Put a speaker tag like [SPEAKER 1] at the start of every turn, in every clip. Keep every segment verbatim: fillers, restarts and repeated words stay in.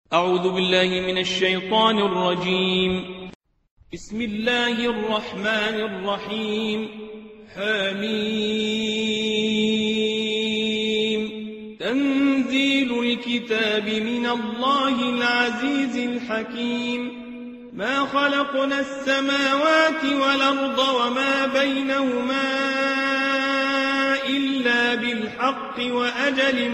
[SPEAKER 1] أعوذ بالله من الشيطان الرجيم. بسم الله الرحمن الرحيم. حميم. تنزيل الكتاب من الله العزيز الحكيم. ما خلقنا السماوات والأرض وما بينهما إلا بالحق وأجل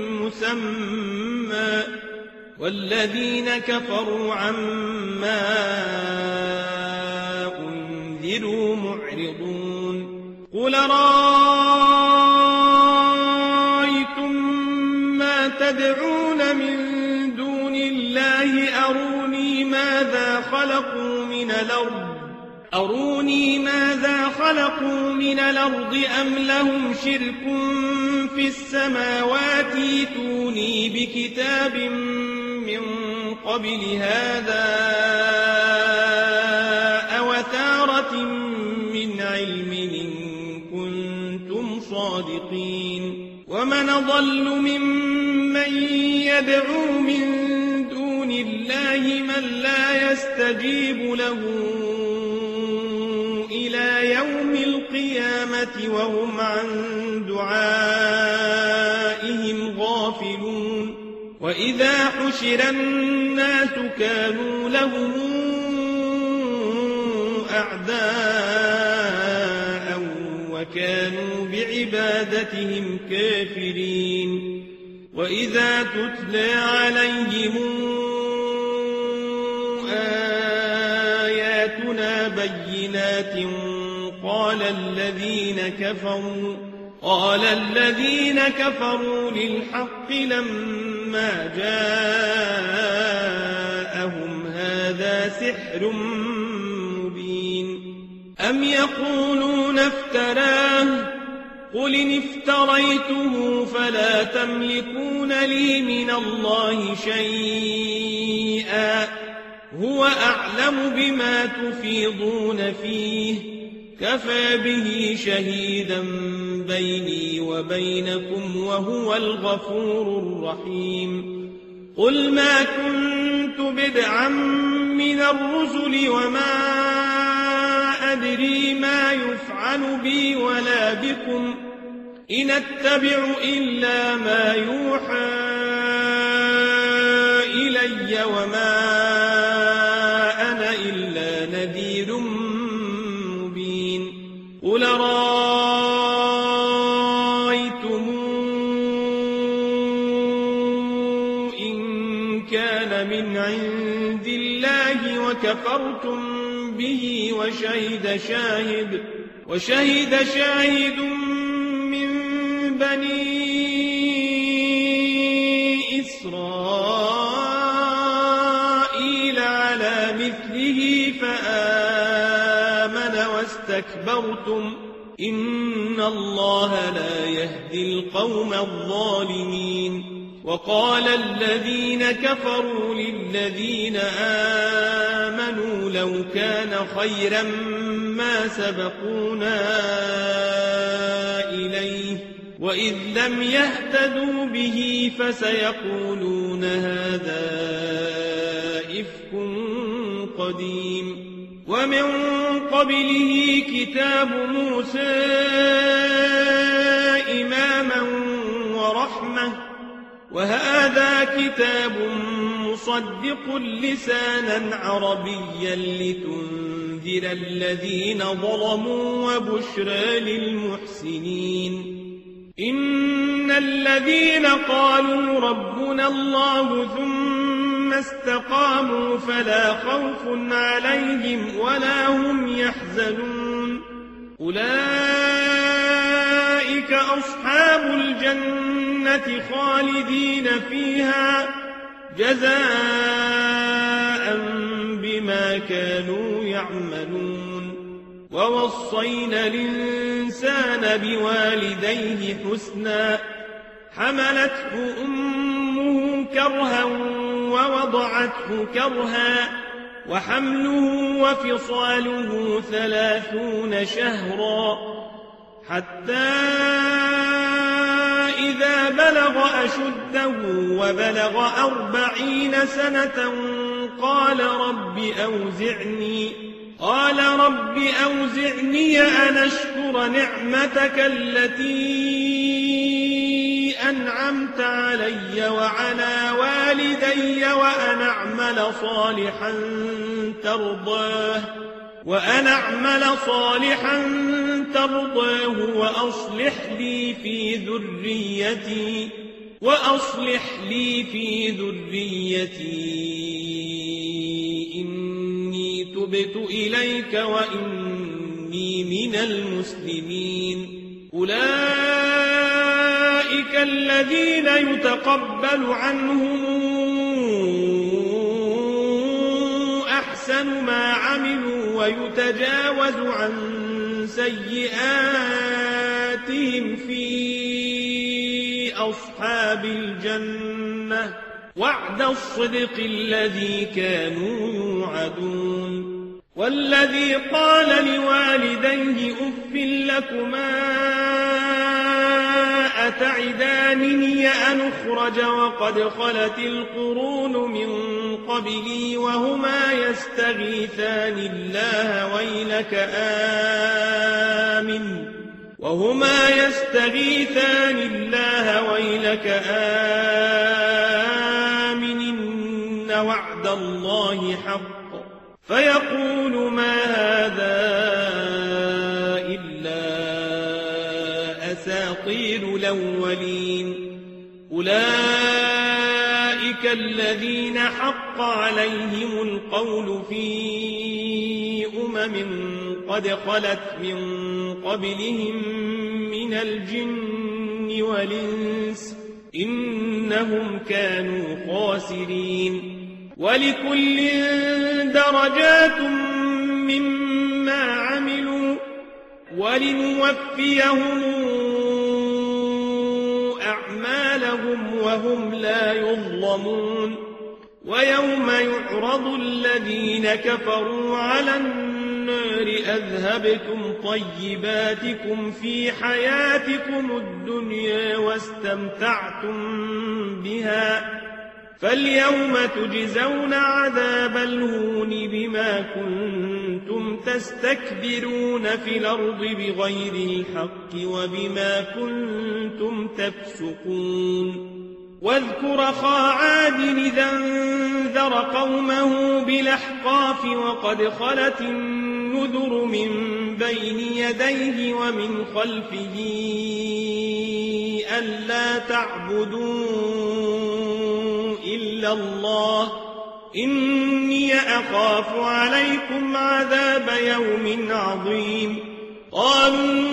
[SPEAKER 1] مسمى والذين كفروا عما أنذروا معرضون. قل رأيتم ما تدعون من دون الله أروني ماذا خلقوا من الأرض أروني ماذا خلقوا من الأرض أم لهم شرك في السماوات ائتوني بكتاب من قبل هذا أوثارة من علم إن كنتم صادقين. ومن أضل ممن يدعو من دون الله من لا يستجيب له إلى يوم القيامة وهم عن دعائهم غافلون. وإذا حشر الناس كانوا لهم أعداء وكانوا بعبادتهم كافرين. وإذا تتلى عليهم آياتنا بينات قال الذين كفروا قال الذين كفروا للحق لما جاءهم هذا سحر مبين. أم يقولون افتراه قل إن افتريته فلا تملكون لي من الله شيئا هو أعلم بما تفيضون فيه كفى به شهيدا بيني وبينكم وهو الغفور الرحيم. قل ما كنت بدعا من الرسل وما أدري ما يفعل بي ولا بكم إن أتبع إلا ما يوحى إلي وما أنا إلا نذير مبين. قل رأيتم إن كان من عند الله وكفرتم به وشهد شاهد وشهد شاهد من بني إسرائيل على مثله فآمن واستكبرتم إن الله لا يهدي القوم الظالمين. وقال الذين كفروا للذين آمنوا لو كان خيرا ما سبقونا إليه وإذ لم يهتدوا به فسيقولون هذا إفك قديم. ومن قبله كتاب موسى إماما ورحمة وهذا كتاب مصدق لسانا عربيا لتنذر الذين ظلموا وبشرى للمحسنين. إن الذين قالوا ربنا الله ثم استقاموا فلا خوف عليهم ولا هم يحزنون أولئك أصحاب الجنة خالدين فيها جزاء بما كانوا يعملون. ووصينا الإنسان بوالديه حسنا حملته أمه كرها ووضعته كرها وحمله وفصاله ثلاثون شهرا حتى إذا بلغ أشده وبلغ أربعين سنة قال رب أوزعني قال رب أوزعني أن أشكر نعمتك التي أنعمت علي وعلى والدي وأن أعمل صالحا ترضاه وأن أعمل صالحا ترضاه وأصلح لي في ذريتي وأصلح لي في ذريتي إني تبت إليك وإني من المسلمين أولئك الذين يتقبل عنهم أحسن ما عملوا ويتجاوز عن سيئاتهم في أصحاب الجنة وعد الصدق الذي كانوا يوعدون والذي قال لوالديه أف لكما أتعدانني أن أخرج وقد خلت القرون من قبلي وهما يستغيثان الله ويلك آمن وهما يستغيثان الله ويلك آمن إن وعد الله حق فيقول ما هذا إلا أساطير الأولين أولئك الذين حق عليهم القول في أمم قد خلت من قبلهم من الجن والإنس إنهم كانوا خاسرين ولكل درجات مما عملوا ولنوفيهم أعمالهم وهم لا يظلمون ويوم يعرض الذين كفروا على النار أذهبتم طيباتكم في حياتكم الدنيا واستمتعتم بها فاليوم تجزون عذاب الهون بما كنتم تستكبرون في الأرض بغير الحق وبما كنتم تفسقون واذكر أخا عاد إذا انذر قومه بالأحقاف وقد خلت النذر من بين يديه ومن خلفه ألا تعبدوا إلا الله إني أخاف عليكم عذاب يوم عظيم قالوا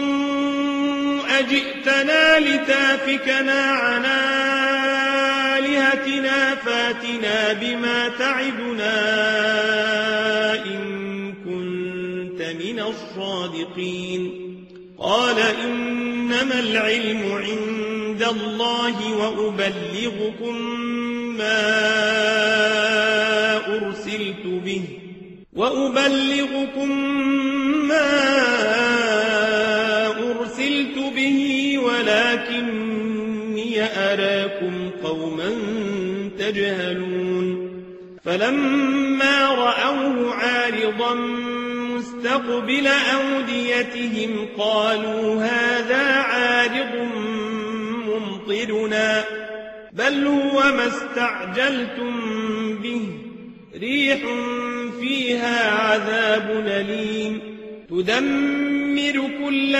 [SPEAKER 1] أجئتنا لتافكنا عن آلهتنا فاتنا بما تعدنا إن كنت من الصادقين قال إنما العلم عند الله وأبلغكم ما أرسلت به وأبلغكم ما أرسلت به ولكني أراكم قوما تجهلون فلما رأوه عارضا مستقبل أوديتهم قالوا هذا عارض ممطرنا بل هو ما استعجلتم به ريح فيها عذاب أليم تدمر كل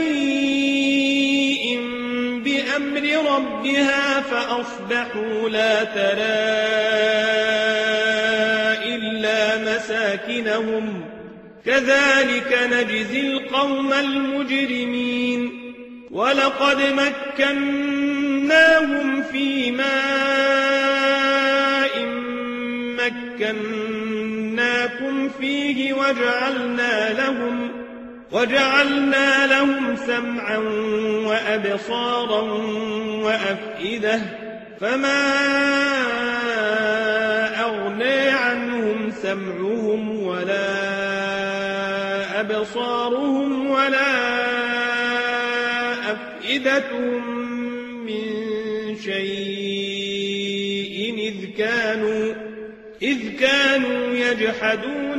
[SPEAKER 1] شيء بأمر ربها فأصبحوا لا ترى إلا مساكنهم كذلك نجزي القوم المجرمين ولقد مكناهم في ماء مكناكم فيه وجعلنا لهم وجعلنا لهم سمعا وأبصارا وأفئدة فما أغنى عنهم سمعهم ولا أبصارهم ولا أفئدتهم إذ كانوا يجحدون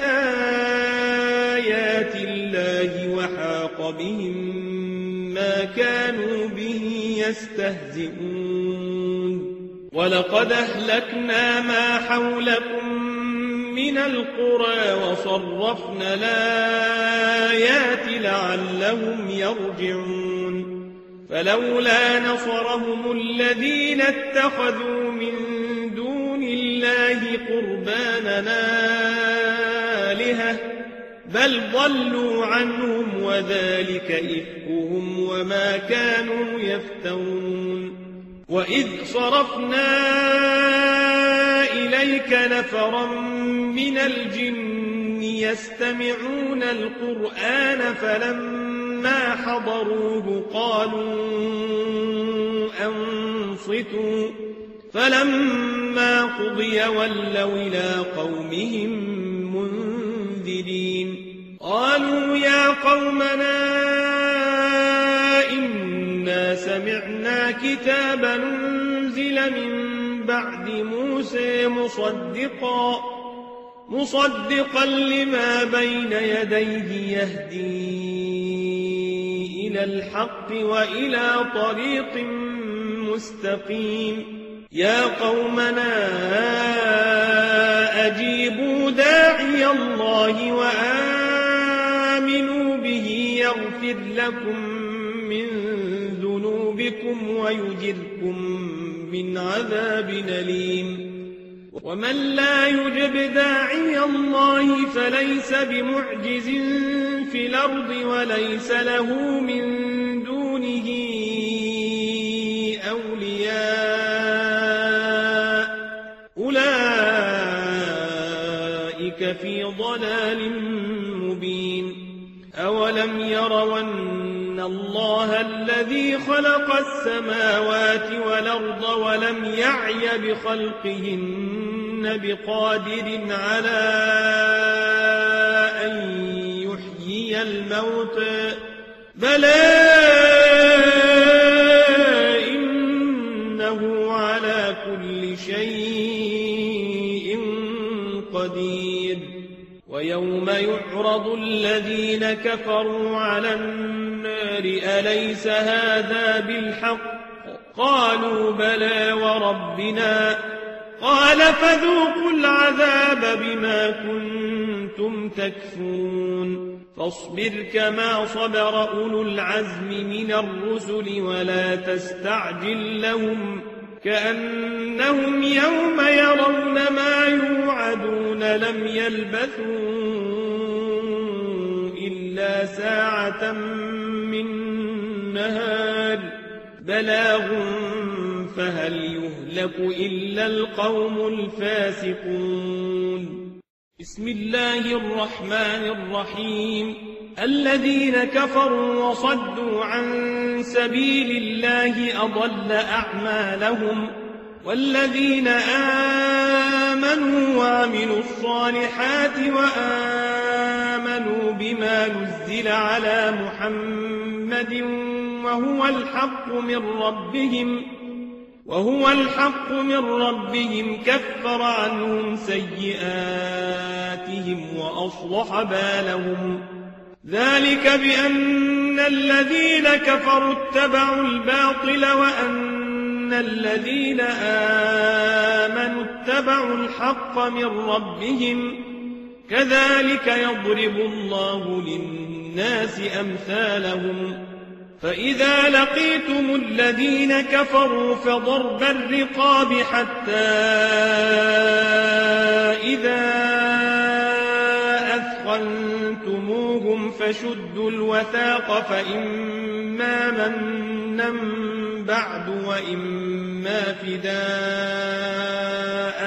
[SPEAKER 1] بآيات الله وحاق بهم ما كانوا به يستهزئون ولقد أهلكنا ما حولكم من القرى وصرفنا الآيات لعلهم يرجعون فلولا نصرهم الذين اتخذوا من دون الله قربانا آلهة بل ضلوا عنهم وذلك إفكهم وما كانوا يفترون وإذ صرفنا إليك نفرا من الجن يستمعون القرآن فلما حضروه قالوا أنصتوا فلما قضي ولوا إلى قومهم منذرين قالوا يا قومنا إنا سمعنا كتابا أنزل من بعد موسى مصدقا مصدقا لما بين يديه يهدي إلى الحق وإلى طريق مستقيم يا قومنا أجيبوا داعي الله وآمنوا به يغفر لكم من ذنوبكم ويجركم من عذاب أليم ومن لا يجب داعي الله فليس بمعجز في الأرض وليس له من دونه أولياء أولئك في ضلال مبين أولم يروا أن الله الذي خلق السماوات والأرض ولم يعي بخلقهن بقادر على أن يحيي الموتى بلى إنه على كل شيء قدير ويوم يعرض الذين كفروا على النار أليس هذا بالحق قالوا بلى وربنا قال فذوقوا العذاب بما كنتم تكفرون فاصبر كما صبر أولو العزم من الرسل ولا تستعجل لهم كأنهم يوم يرون ما يوعدون لم يلبثوا إلا ساعة من نهار بلاغ فهل يهلك إلا القوم الفاسقون بسم الله الرحمن الرحيم الذين كفروا وصدوا عن سبيل الله أضل أعمالهم والذين آمنوا وعملوا الصالحات وآمنوا بما نزل على محمد وهو الحق من ربهم وهو الحق من ربهم كفر عنهم سيئاتهم وأصلح بالهم ذلك بأن الذين كفروا اتبعوا الباطل وأن الذين آمنوا اتبعوا الحق من ربهم كذلك يضرب الله للناس أمثالهم فإذا لقيتم الذين كفروا فضرب الرقاب حتى إذا أثخنتموهم فشدوا الوثاق فإما منا بعد وإما فداء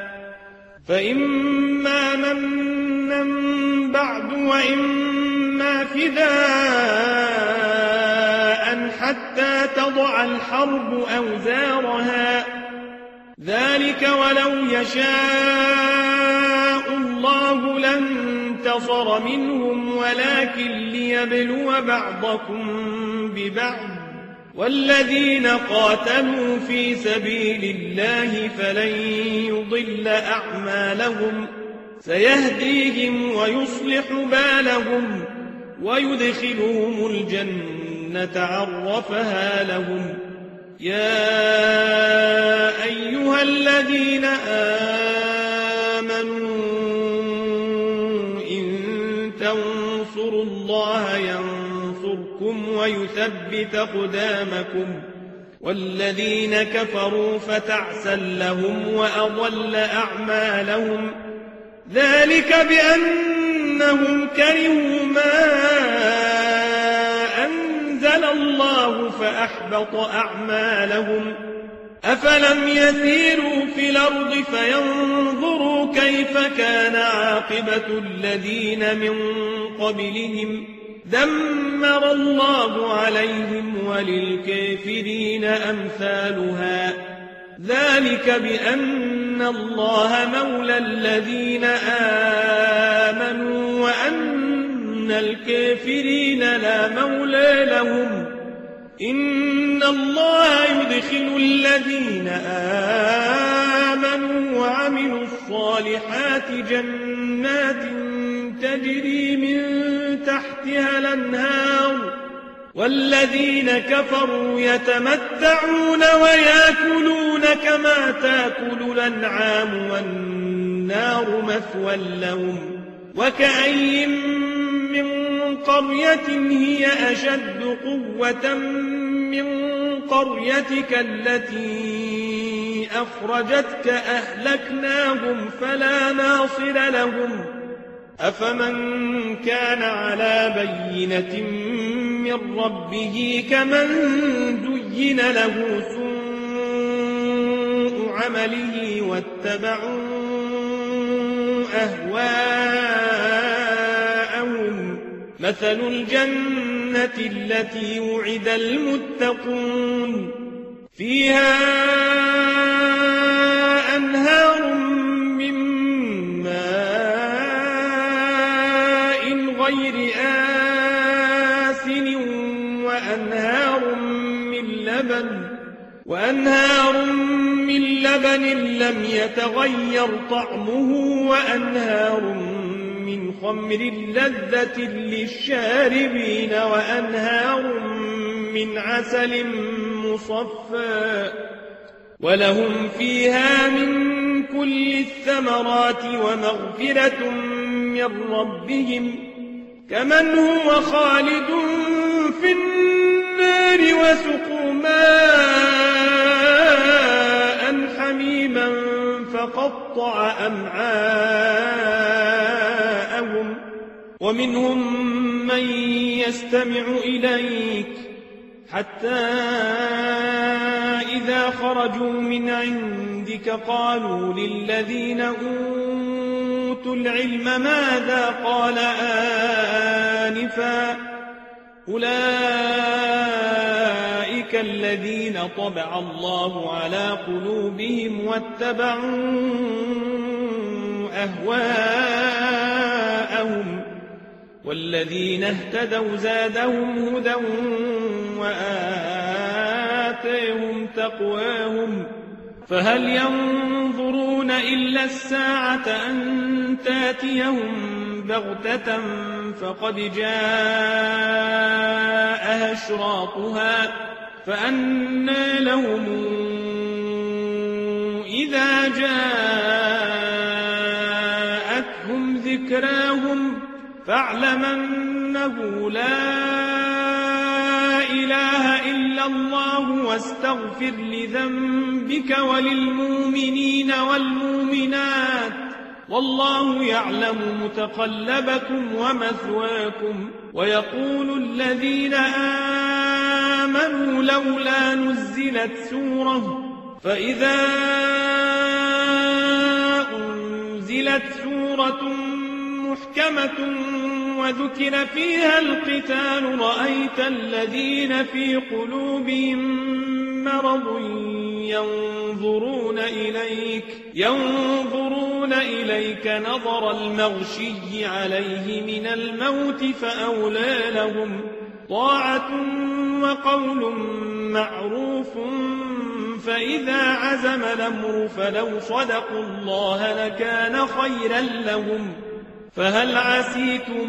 [SPEAKER 1] فإما منا بعد وإما فداء حتى تضع الحرب أوزارها ذلك ولو يشاء الله لانتصر منهم ولكن ليبلو بعضكم ببعض والذين قاتلوا في سبيل الله فلن يضل أعمالهم سيهديهم ويصلح بالهم ويدخلهم الجنة عرفها لهم. يا أيها الذين آمنوا إن تنصروا الله ينصركم ويثبت أقدامكم والذين كفروا فتعسا لهم وأضل أعمالهم ذلك بأنهم كرهوا ما أنزل الله فأحبط أعمالهم. أفلم يسيروا في الأرض فينظروا كيف كان عاقبة الذين من قبلهم دمر الله عليهم وللكافرين أمثالها ذلك بأن الله مولى الذين آمنوا وأن الكافرين لا مولى لهم. إن الله يدخل الذين آمنوا وعملوا الصالحات جنات تجري من تحتها الأنهار والذين كفروا يتمتعون ويأكلون كما تأكل الأنعام والنار مثوى لهم. وكأي من قرية هي أشد قوة من قريتك التي أخرجتك أهلكناهم فلا ناصر لهم. أفمن كان على بينة من ربه كمن دين له سوء عمله واتبعوا أهواءهم مثل الجنة التي وعد المتقون فيها أنهار من ماء غير آسن وأنهار من لبن وأنهار من لبن لم يتغير طعمه وأنهار من خمر لذة للشاربين وأنهار من عسل مصفى ولهم فيها من كل الثمرات ومغفرة من ربهم كمن هو خالد في النار وسقوا ماء حميما فقطع أمعاءهم ومنهم من يستمع إليك حتى إذا خرجوا من عندك قالوا للذين أوتوا العلم ماذا قال آنفا أولئك الذين طبع الله على قلوبهم واتبعوا أهواءهم والذين اهتدوا زادهم هدى وآتيهم تقواهم فهل ينظرون إلا الساعة أن تاتيهم بغتة فقد جاء أشراطها فأنى لهم إذا جاءتهم ذكراهم فاعلم أنه لا إله إلا الله واستغفر لذنبك وللمؤمنين والمؤمنات والله يعلم متقلبكم ومثواكم. ويقول الذين آمنوا لولا نزلت سورة فإذا أنزلت سورة محكمة وذكر فيها القتال رأيت الذين في قلوبهم مرض ينظرون إليك ينظرون إليك نظر المغشي عليه من الموت فأولى لهم طاعة وقول معروف فإذا عزم الأمر فلو صدقوا الله لكان خيرا لهم فهل عسيتم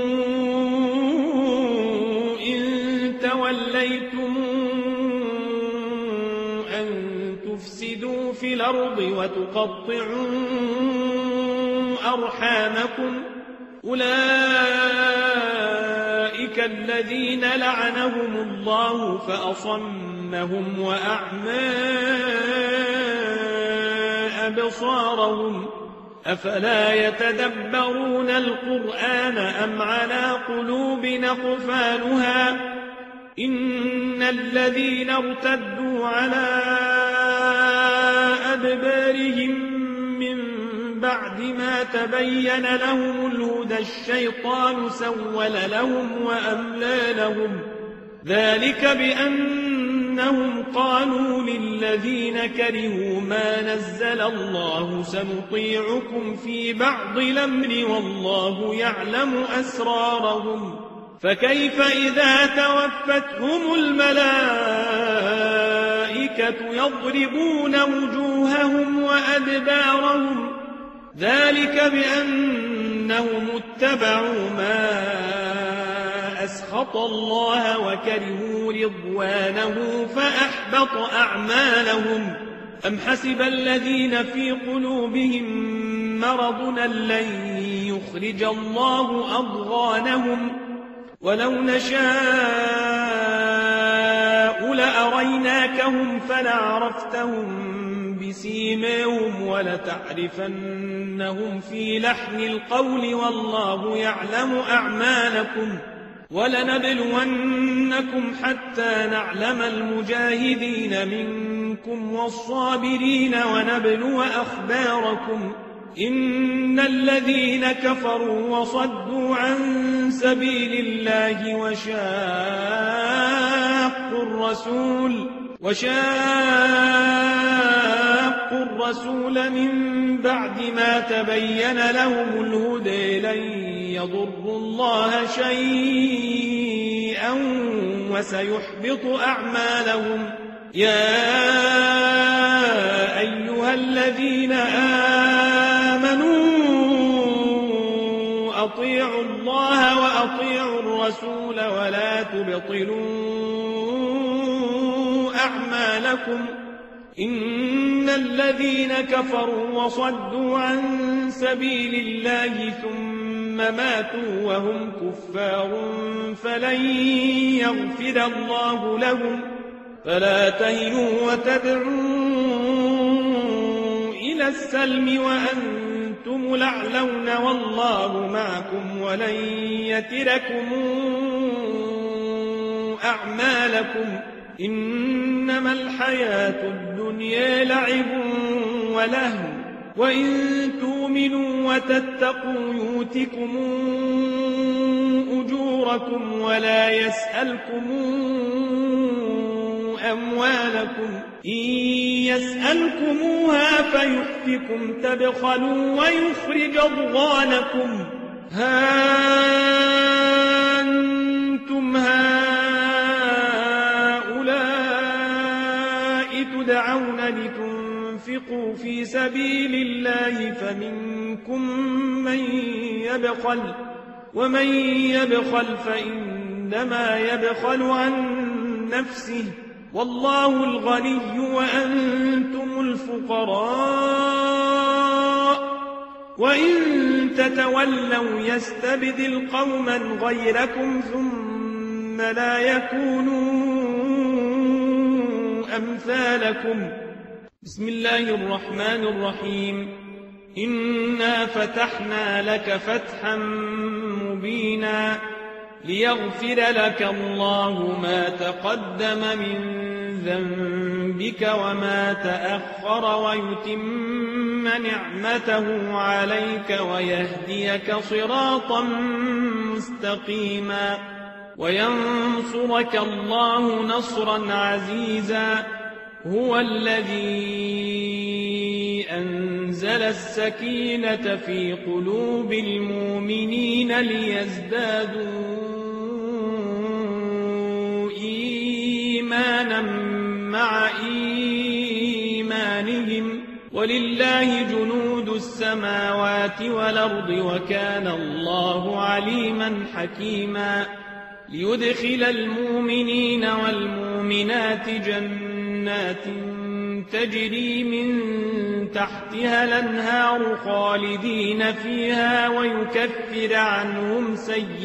[SPEAKER 1] إن توليتم أن تفسدوا في الأرض وتقطعوا أرحامكم أولئك الذين لعنهم الله فأصمهم وأعمى أبصارهم أفلا يتدبرون القرآن أم على قلوب أقفالها إن الذين ارتدوا على أدبارهم من بعد ما تبين لهم الهدى الشيطان سول لهم وأملى لهم ذلك بأنهم قالوا للذين كرهوا ما نزل الله سنطيعكم في بعض الأمر والله يعلم أسرارهم فكيف إذا توفتهم الملائكة يضربون وجوههم وأدبارهم ذلك بأنهم اتبعوا ما أسخط الله وكرهوا رضوانه فأحبط أعمالهم أم حسب الذين في قلوبهم مرض لن يخرج الله أضغانهم ولو نشاء لأريناكهم فلعرفتهم بسيماهم ولتعرفنهم في لحن القول والله يعلم أعمالكم ولنبلونكم حتى نعلم المجاهدين منكم والصابرين ونبلو أخباركم إن الذين كفروا وصدوا عن سبيل الله وشاقوا الرسول وشاقوا الرسول من بعد ما تبين لهم الهدى لن يضروا الله شيئا وسيحبط أعمالهم يا أيها الذين آمنوا أطيعوا الله وأطيعوا الرسول ولا تبطلوا أعمالكم إن الذين كفروا وصدوا عن سبيل الله ثم ماتوا وهم كفار فلن يغفر الله لهم فلا تهنوا وتدعوا إلى السلم وأنتم الأعلون والله معكم ولن يتركم أعمالكم إنما الحياة الدنيا لعب ولهو وإن تؤمنوا وتتقوا يؤتكم أجوركم ولا يسألكم أموالكم إن يسألكموها فيحفكم تبخلوا ويخرج أضغانكم ها أنتم هؤلاء تدعون لتنفقوا في سبيل الله فمنكم من يبخل ومن يبخل فإنما يبخل عن نفسه والله الغني وأنتم الفقراء وإن تتولوا يستبدل قوما غيركم ثم لا يكونوا أمثالكم بسم الله الرحمن الرحيم إنا فتحنا لك فتحا مبينا ليغفر لك الله ما تقدم من ذنبك وما تأخر ويتم نعمته عليك ويهديك صراطا مستقيما وينصرك الله نصرا عزيزا هو الذي أنزل السكينة في قلوب المؤمنين ليزدادوا إيمانا مع إيمانهم ولله جنود السماوات والأرض وكان الله عليما حكيما ليدخل المؤمنين والمؤمنات جنات تجري من تحتها الأنهار خالدين فيها ويكفر عنهم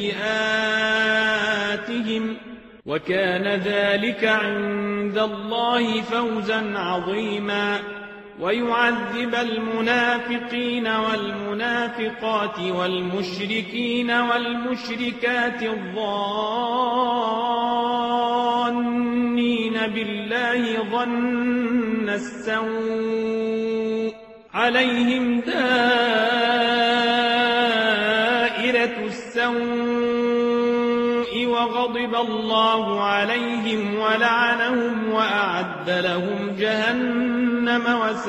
[SPEAKER 1] سيئاتهم وكان ذلك عند الله فوزا عظيما ويعذب المنافقين والمنافقات والمشركين والمشركات الظانين بالله ظن السوء عليهم دائرة السوء وغضب الله عليهم ولعنهم وأعد لهم جهنم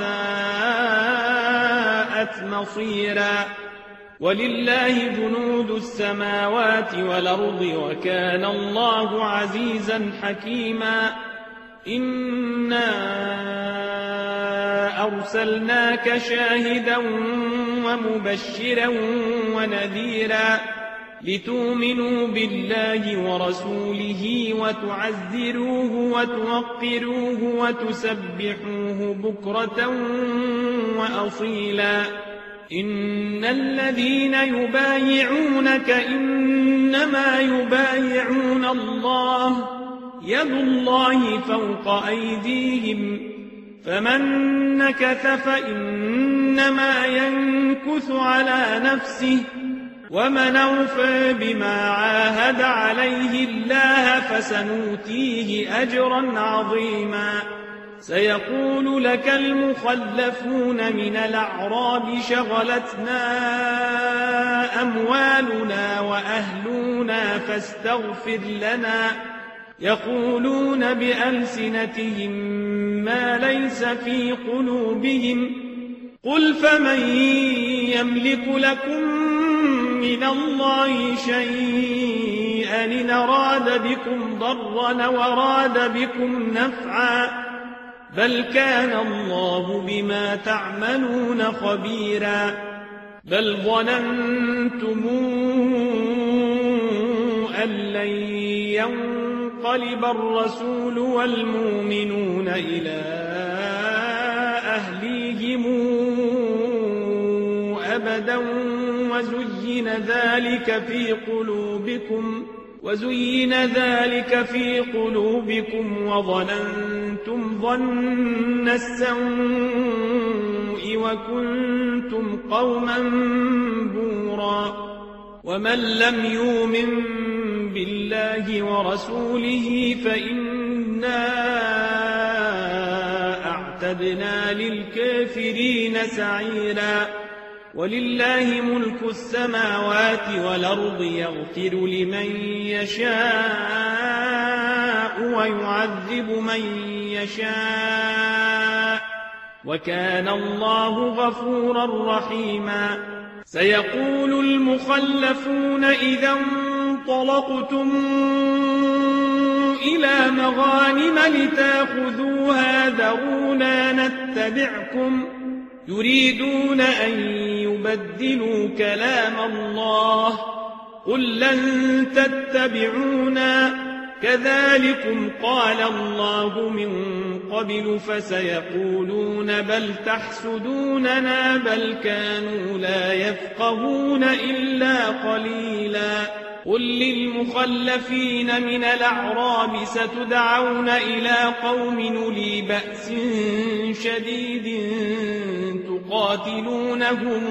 [SPEAKER 1] وساءت مصيرا ولله جنود السماوات والأرض وكان الله عزيزا حكيما إنا أرسلناك شاهدا ومبشرا ونذيرا لتؤمنوا بالله ورسوله وتعزروه وتوقروه وتسبحوه بكرة وأصيلا إن الذين يبايعونك إنما يبايعون الله يد الله فوق أيديهم فمن نكث فإنما ينكث على نفسه ومن أوفى بما عاهد عليه الله فسنؤتيه أجرا عظيما سيقول لك المخلفون من الأعراب شغلتنا أموالنا وأهلنا فاستغفر لنا يقولون بألسنتهم ما ليس في قلوبهم قل فمن يملك لكم من الله شيئا إن أراد بكم ضرا وراد بكم نفعا بل كان الله بما تعملون خبيرا بل ظننتم أن لن ينقلب الرسول والمؤمنون إلى أهليهم أبدا وزين ذلك في قلوبكم وزين ذلك في قلوبكم وظننتم ظن السوء وكنتم قوما بورا ومن لم يؤمن بالله ورسوله فإنا أعتدنا للكافرين سعيرا ولله ملك السماوات والأرض يغفر لمن يشاء ويعذب من يشاء وكان الله غفورا رحيما سيقول المخلفون إذا انطلقتم إلى مغانم لتأخذوها ذرونا نتبعكم يريدون أن يبدلوا كلام الله قل لن تتبعونا كذلكم قال الله من قبل فسيقولون بل تحسدوننا بل كانوا لا يفقهون إلا قليلا قل للمخلفين من الأعراب ستدعون إلى قوم أولي بأس شديد تقاتلونهم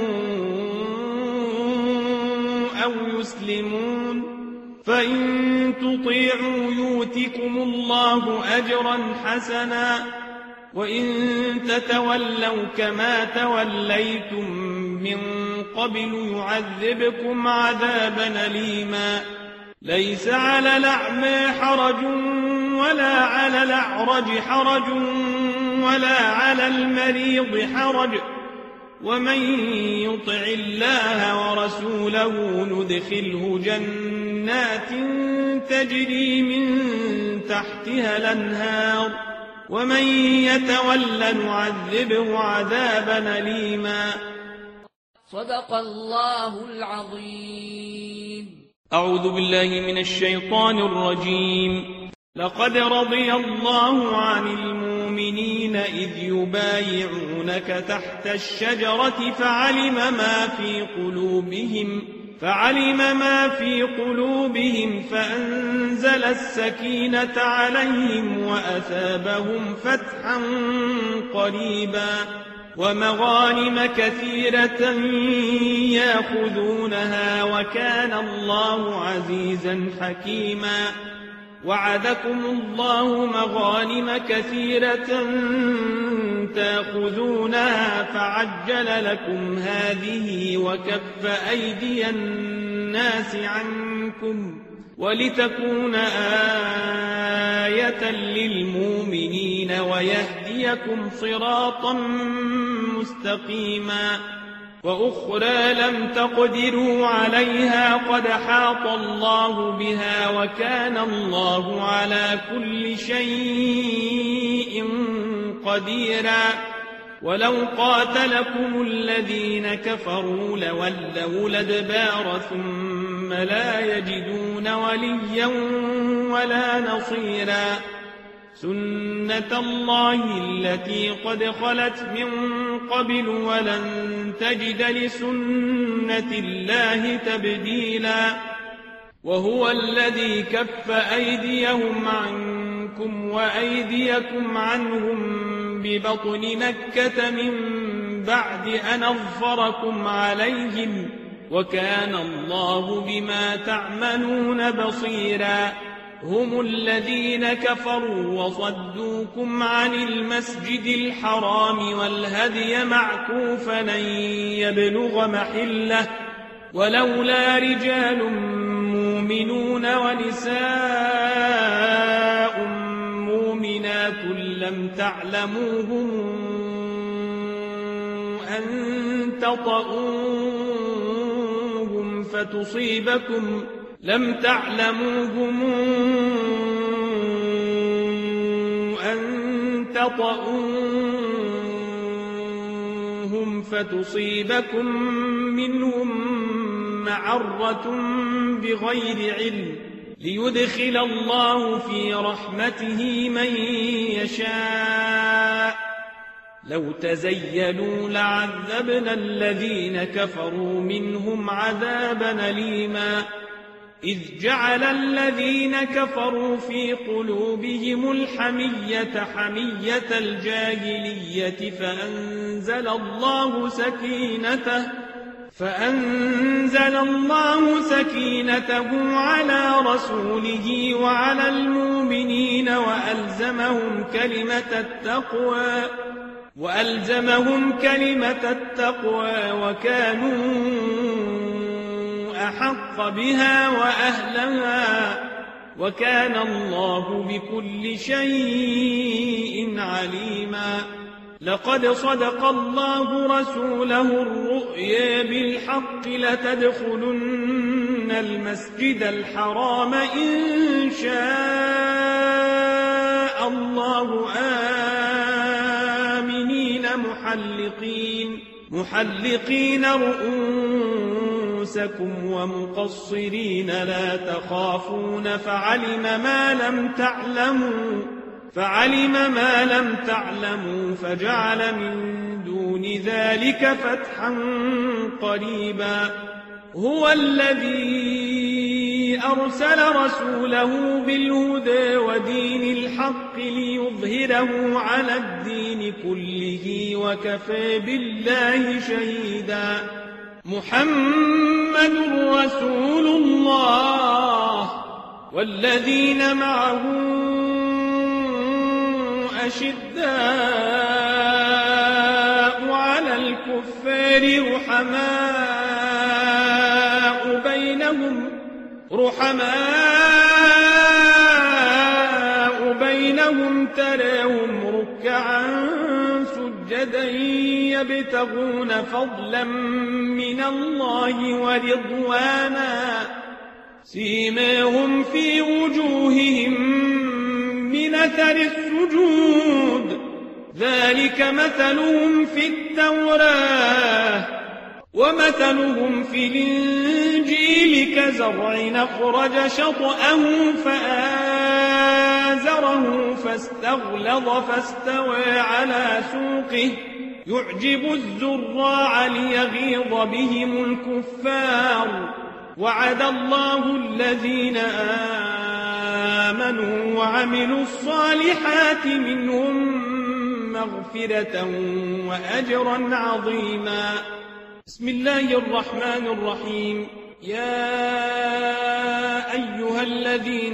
[SPEAKER 1] أو يسلمون فإن تطيعوا يؤتكم الله أجرا حسنا وإن تتولوا كما توليتم من قبل يعذبكم عذابا أليما ليس على الأعمى حرج ولا على الأعرج حرج ولا على المريض حرج ومن يطع الله ورسوله ندخله جنات جنات تجري من تحتها الأنهار ومن يتول نعذبه عذابا أليما.
[SPEAKER 2] صدق الله العظيم.
[SPEAKER 1] أعوذ بالله من الشيطان الرجيم. لقد رضي الله عن المؤمنين إذ يبايعونك تحت الشجرة فعلم ما في قلوبهم فعلم ما في قلوبهم فأنزل السكينة عليهم وأثابهم فتحا قريبا ومغانم كثيرة يأخذونها وكان الله عزيزا حكيما. وعدكم الله مغانم كثيرة تأخذونها فعجل لكم هذه وكف أيدي الناس عنكم ولتكون آية للمؤمنين ويهديكم صراطا مستقيما. وأخرى لم تقدروا عليها قد حاط الله بها وكان الله على كل شيء قديرا. ولو قاتلكم الذين كفروا لولوا الأدبار ثم لا يجدون وليا ولا نصيرا. سنة الله التي قد خلت من قبل ولن تجد لسنة الله تبديلا. وهو الذي كف أيديهم عنكم وأيديكم عنهم ببطن مكة من بعد أن أظفركم عليهم وكان الله بما تعملون بصيرا. هم الذين كفروا وصدوكم عن المسجد الحرام والهدي معكوفا أن يبلغ محله ولولا رجال مؤمنون ونساء مؤمنات لم تعلموهم أن تطؤوهم فتصيبكم لم تعلموهم أن تطؤوهم فتصيبكم منهم معرة بغير علم ليدخل الله في رحمته من يشاء. لو تزيلوا لعذبنا الذين كفروا منهم عذابا أليما. إذ جعل الذين كفروا في قلوبهم الحمية حمية الجاهلية فأنزل الله سكينته فأنزل الله سكينته على رسوله وعلى المؤمنين وألزمهم كلمة التقوى وألزمهم كلمة التقوى وكانوا أحق بها وأهلها وكان الله بكل شيء عليما. لقد صدق الله رسوله الرؤيا بالحق لتدخلن المسجد الحرام إن شاء الله آمنين محلقين محلقين رؤوسكم ومقصرين لا تخافون فعلم ما لم تعلموا فعلم ما لم تعلموا فجعل من دون ذلك فتحا قريبا. هو الذي أرسل رسوله بالهدى ودين الحق ليظهره على الدين كله وكفى بالله شهيدا. محمد رسول الله والذين معه أشداء على الكفار رحماء بينهم رحماء بينهم تراهم ركعا سجدا يبتغون فضلا من الله ورضوانا سيماهم في وجوههم من أثر السجود ذلك مثلهم في التوراة ومثلهم في الإنجيل كزرع أخرج شطأه فآزره فاستغلظ فاستوى على سوقه يعجب الزراع ليغيظ بهم الكفار وعد الله الذين آمنوا وعملوا الصالحات منهم مغفرة وأجرا عظيما. بسم الله الرحمن الرحيم. يا أيها الذين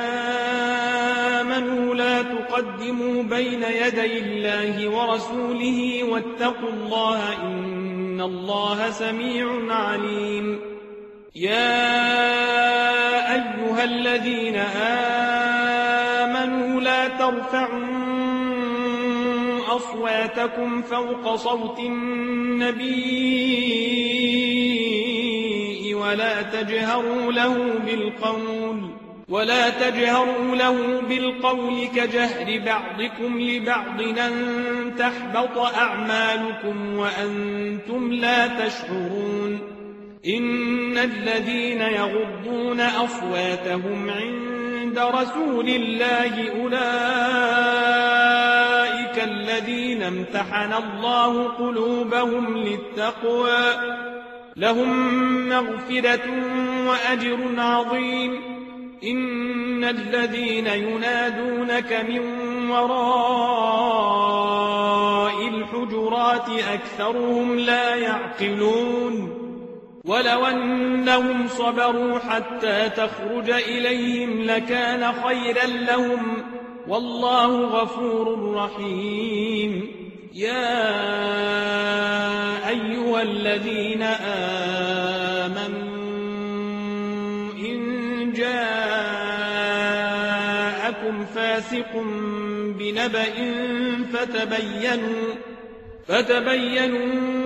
[SPEAKER 1] آمنوا لا تقدموا بين يدي الله ورسوله واتقوا الله إن الله سميع عليم. يا أيها الذين آمنوا لا ترفعوا أصواتكم فوق صوت النبي ولا تجهروا له بالقول ولا تجهروا له بالقول كجهر بعضكم لبعض أن تحبط أعمالكم وأنتم لا تشعرون. إن الذين يغضون أصواتهم عند رسول الله أولئك الذين امتحن الله قلوبهم للتقوى لهم مغفرة وأجر عظيم. إن الذين ينادونك من وراء الحجرات أكثرهم لا يعقلون. ولو أنهم صبروا حتى تخرج إليهم لكان خيرا لهم والله غفور رحيم. يا أيها الذين آمنوا إن جاءكم فاسق بنبأ فتبينوا فتبينوا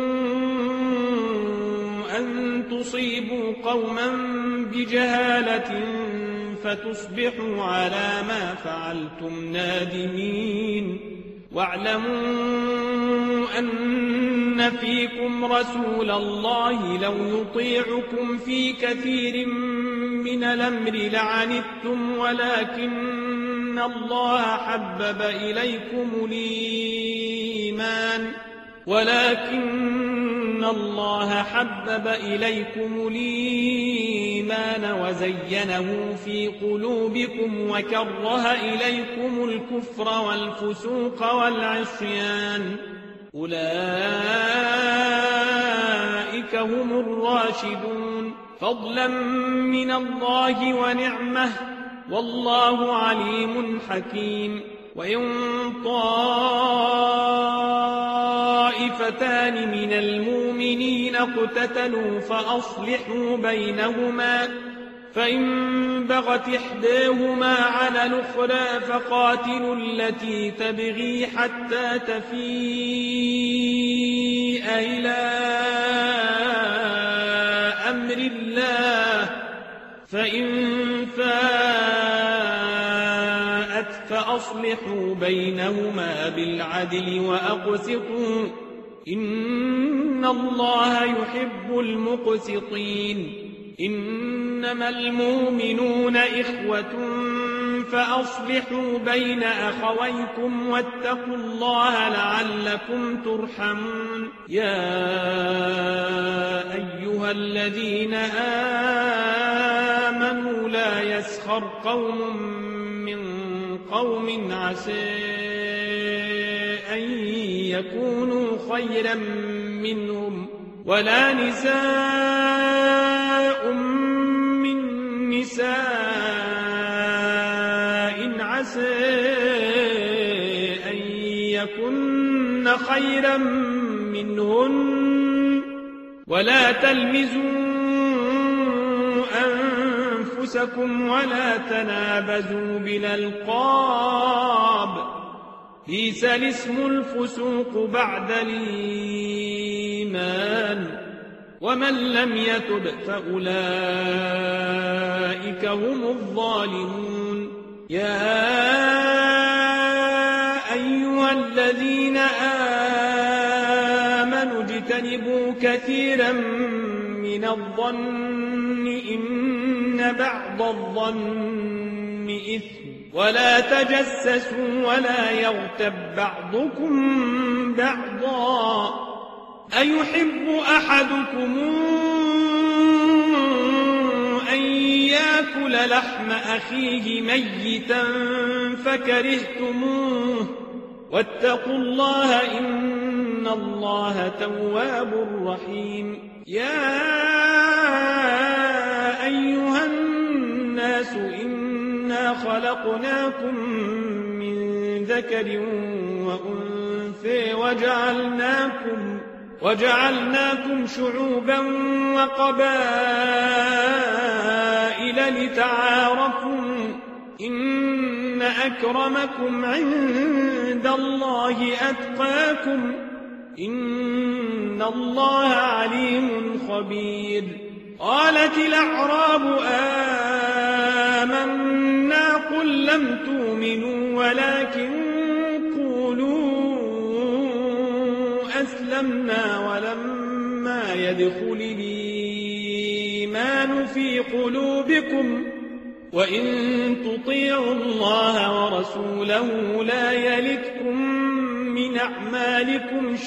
[SPEAKER 1] أن تصيبوا قوما بجهالة فتصبحوا على ما فعلتم نادمين. واعلموا أن فيكم رسول الله لو يطيعكم في كثير من الأمر لعنتم ولكن الله حبب إليكم الإيمان ولكن الله حبب إليكم الإيمان وزينه في قلوبكم وكره إليكم الكفر والفسوق والعصيان أولئك هم الراشدون فضلا من الله ونعمه والله عليم حكيم. وإن طائفتان من المؤمنين اقتتلوا فأصلحوا بينهما فإن بغت إحداهما على الأخرى فقاتلوا التي تبغي حتى تفيء إلى أمر الله فإن فاءت فأصلحوا بينهما بالعدل وأقسطوا إن الله يحب المقسطين. إنما المؤمنون إخوة فأصلحوا بين أخويكم واتقوا الله لعلكم ترحمون. يا أيها الذين آمنوا لا يسخر قوم من قوم عسى أن يكونوا خيرا منهم ولا نساء من نساء عسى أن يكن خيرا منهن ولا تلمزوا أنفسكم ولا تنابزوا بالألقاب بئس الاسم الفسوق بعد الإيمان ومن لم يتب فأولئك هم الظالمون يا أيها الذين آمنوا اجتنبوا كثيرا من الظن إن بعض الظن إثم ولا تجسسوا ولا يغتب بعضكم بعضا أيحب أحدكم أن يأكل لحم أخيه ميتا فكرهتموه واتقوا الله إن الله تواب رحيم يا أيها الناس إنا خلقناكم من ذكر وأنثى وجعلناكم وجعلناكم شعوبا وقبائل لتعارفوا إن أكرمكم عند الله أتقاكم إن الله عليم خبير قالت الأعراب آمنا قل لم تؤمنوا ولكن قولوا أسلمنا ولما يدخل الإيمان في قلوبكم وإن تطيعوا الله ورسوله لا يلتكم من أعمالكم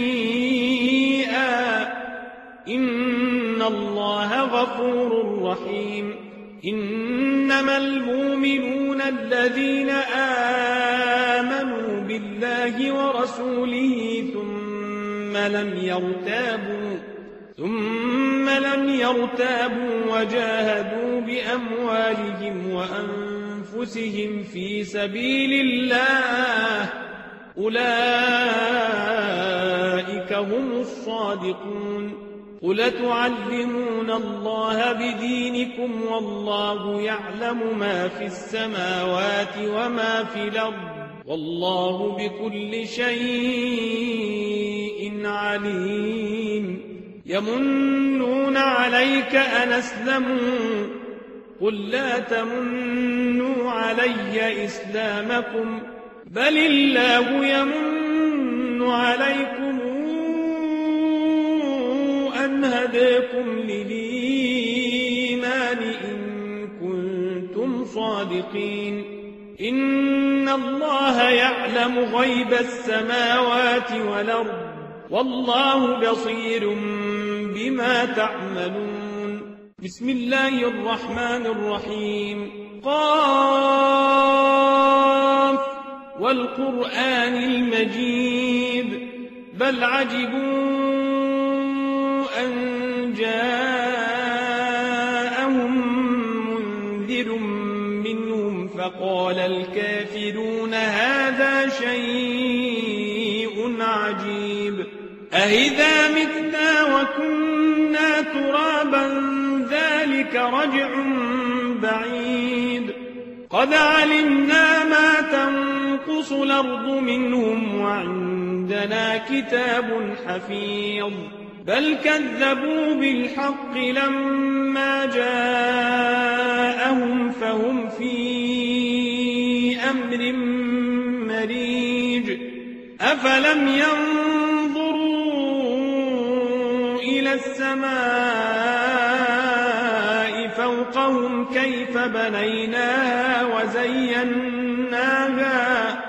[SPEAKER 1] شيئا إن الله غفور رحيم إنما المؤمنون الذين آمنوا بالله ورسوله ثم لم يرتابوا ثم لم يرتابوا وجاهدوا بأموالهم وأنفسهم في سبيل الله أولئك هم الصادقون قل تعلمون الله بدينكم والله يعلم ما في السماوات وما في الأرض والله بكل شيء عليم يمنون عليك أن أسلموا قل لا تمنوا علي إسلامكم بل الله يمن عليكم أن هداكم للإيمان إن كنتم صادقين إن الله يعلم غيب السماوات والأرض والله بصير بما تعملون بسم الله الرحمن الرحيم قاف والقرآن المجيد بل عجبوا أن جاءهم منذر منهم فقال الكافرون هذا شيء عجيب أإذا متنا وكنا ترابا ذلك رجع بعيد قد علمنا ما تنقص الأرض منهم وعندنا كتاب حفيظ بل كذبوا بالحق لما جاءهم فهم في أمر مريج أفلم ينظروا إلى السماء فوقهم كيف بنيناها وزيناها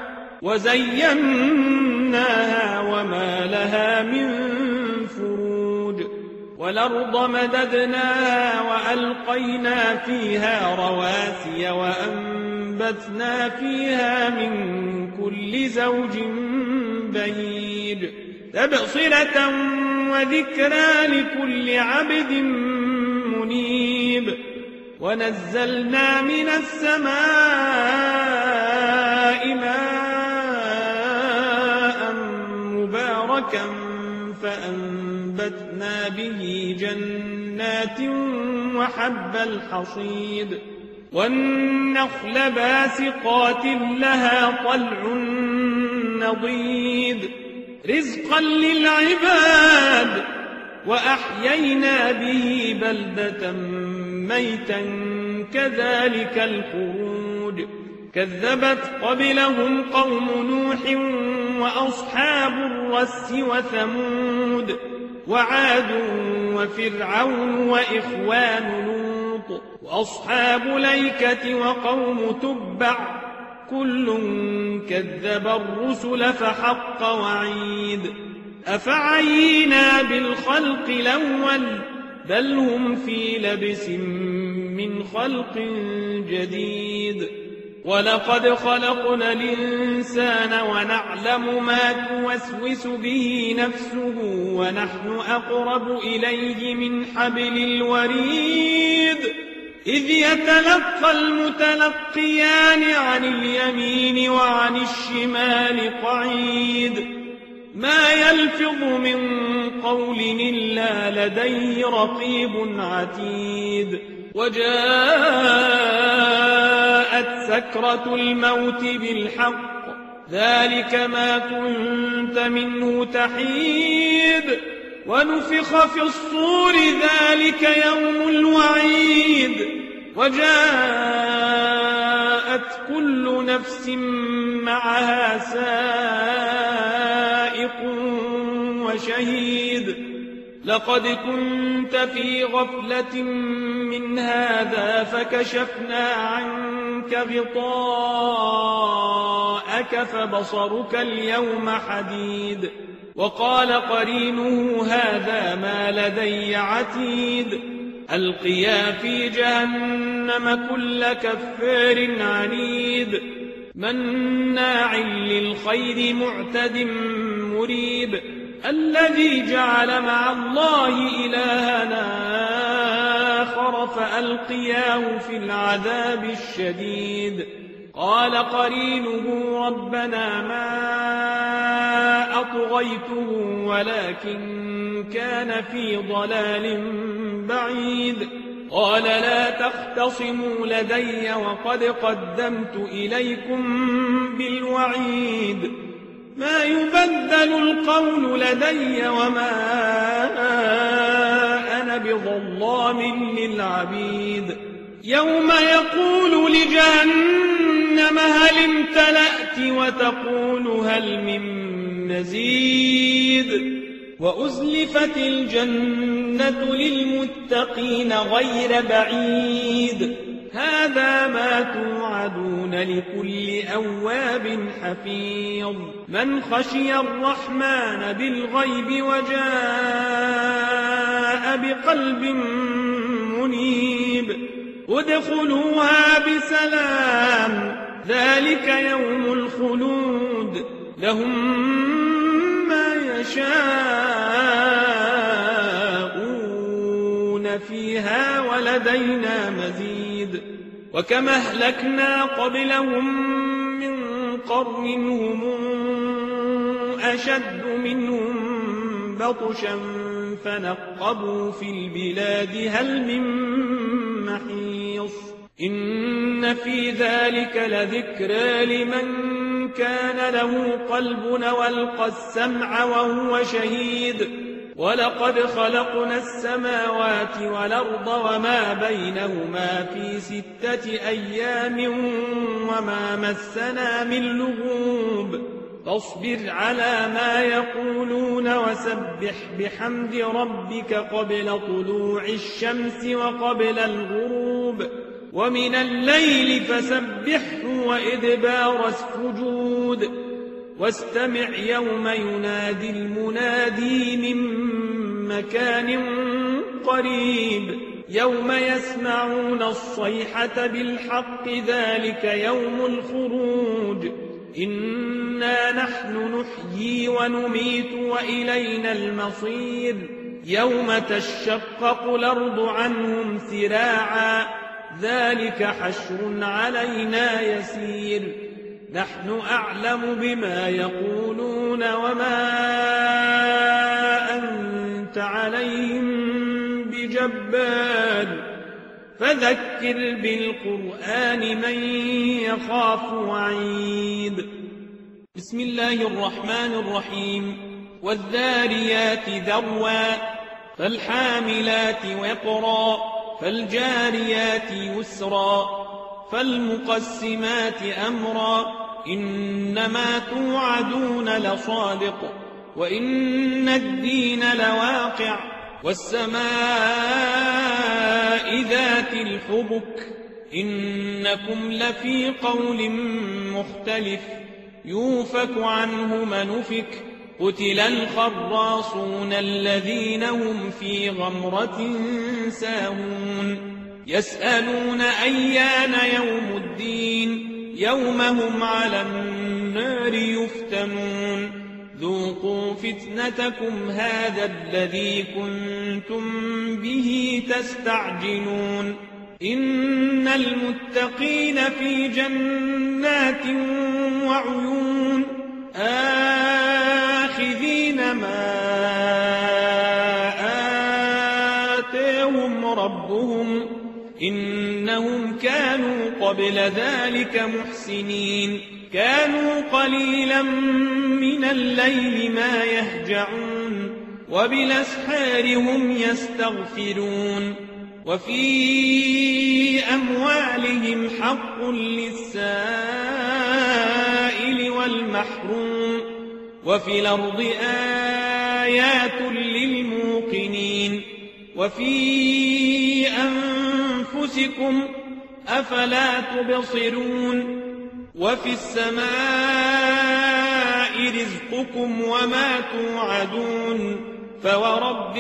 [SPEAKER 1] وزيناها وما لها من فروج والأرض مددناها وألقينا فيها رواسي وأنبتنا فيها من كل زوج بهيج تبصرة وذكرى لكل عبد منيب ونزلنا من السماء ماء مباركا فأنبتنا به جنات وحب الحصيد والنخل باسقات لها طلع نضيد رزقا للعباد وأحيينا به بلدة ميتا كذلك الخروج كذبت قبلهم قوم نوح وأصحاب الرس وثمود وعاد وفرعون وإخوان لوط وأصحاب الأيكة وقوم تبع كل كذب الرسل فحق وعيد أفعينا بالخلق الأول بل هم في لبس من خلق جديد ولقد خلقنا الإنسان ونعلم ما توسوس به نفسه ونحن أقرب إليه من حبل الوريد إذ يتلقى المتلقيان عن اليمين وعن الشمال قعيد ما يلفظ من قول إلا لديه رقيب عتيد وجاءت سكرة الموت بالحق ذلك ما كنت منه تحيد ونفخ في الصور ذلك يوم الوعيد وجاءت كل نفس معها سائق وشهيد لقد كنت في غفلة من هذا فكشفنا عنك غطاءك فبصرك اليوم حديد وقال قرينه هذا ما لدي عتيد ألقيا في جهنم كل كفار عنيد مناع للخير معتد مريب الذي جعل مع الله إلهنا آخر فألقياه في العذاب الشديد قال قرينه ربنا ما أطغيته ولكن كان في ضلال بعيد قال لا تختصموا لدي وقد قدمت إليكم بالوعيد ما يبدل القول لدي وما أنا بظلام للعبيد يوم يقول لجهنم هل امتلأت وتقول هل من مزيد وأزلفت الجنة للمتقين غير بعيد هذا ما توعدون لكل أواب حفيظ من خشي الرحمن بالغيب وجاء بقلب منيب ادخلوها بسلام ذلك يوم الخلود لهم ما يشاءون فيها ولدينا مزيد وكما أهلكنا قبلهم من قرن هم أشد منهم بطشا فنقبوا في البلاد هل من محيص إن في ذلك لذكرى لمن كان له قلب والقى السمع وهو شهيد ولقد خلقنا السماوات والأرض وما بينهما في ستة أيام وما مسنا من لغوب فاصبر على ما يقولون وسبح بحمد ربك قبل طلوع الشمس وقبل الغروب ومن الليل فسبحه وإدبار السجود واستمع يوم ينادي المنادي من مكان قريب يوم يسمعون الصيحة بالحق ذلك يوم الخروج إنا نحن نحيي ونميت وإلينا المصير يوم تشقق الأرض عنهم سراعا ذلك حشر علينا يسير نحن أعلم بما يقولون وما أنت عليهم بجبار فذكر بالقرآن من يخاف وعيد بسم الله الرحمن الرحيم والذاريات ذروا فالحاملات وقرا فالجاريات يسرا فالمقسمات أمرا إنما توعدون لصادق وإن الدين لواقع والسماء ذات الحبك إنكم لفي قول مختلف يوفك عنه من أفك قتل الخراصون الذين هم في غمرة ساهون يسألون أيان يوم الدين يوم هم على النار يفتنون ذوقوا فتنتكم هذا الذي كنتم به تستعجلون إن المتقين في جنات وعيون آخذين ما آتاهم ربهم إنهم كانوا قبل ذلك محسنين كانوا قليلا من الليل ما يهجعون وبالأسحار هم يستغفرون وفي أموالهم حق للسائل والمحروم وفي الأرض آيات للموقنين وفي أنفسكم أفلا تبصرون وفي السماء رزقكم وما توعدون فورب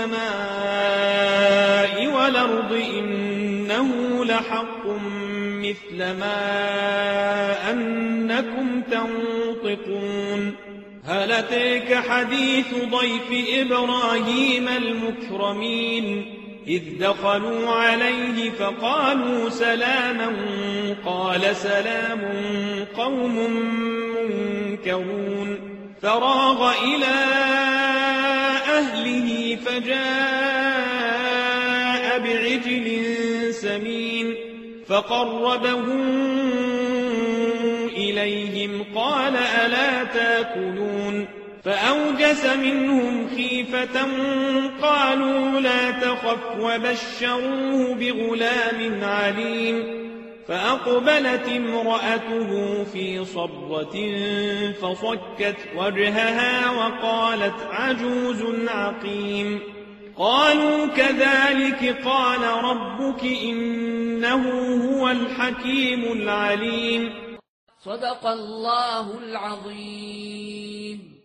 [SPEAKER 1] السماء والأرض إنه لحق مثل ما أنكم تنطقون هل أتاك حديث ضيف إبراهيم المكرمين إذ دخلوا عليه فقالوا سلاما قال سلام قوم منكرون فراغ إلى أهله فجاء بعجل سمين فقربه إليهم قال ألا تاكلون فأوجس منهم خيفة قالوا لا تخف وبشروه بغلام عليم فأقبلت امرأته في صرة فصكت وجهها وقالت عجوز عقيم قالوا كذلك قال ربك إنه هو الحكيم العليم
[SPEAKER 2] صدق الله العظيم.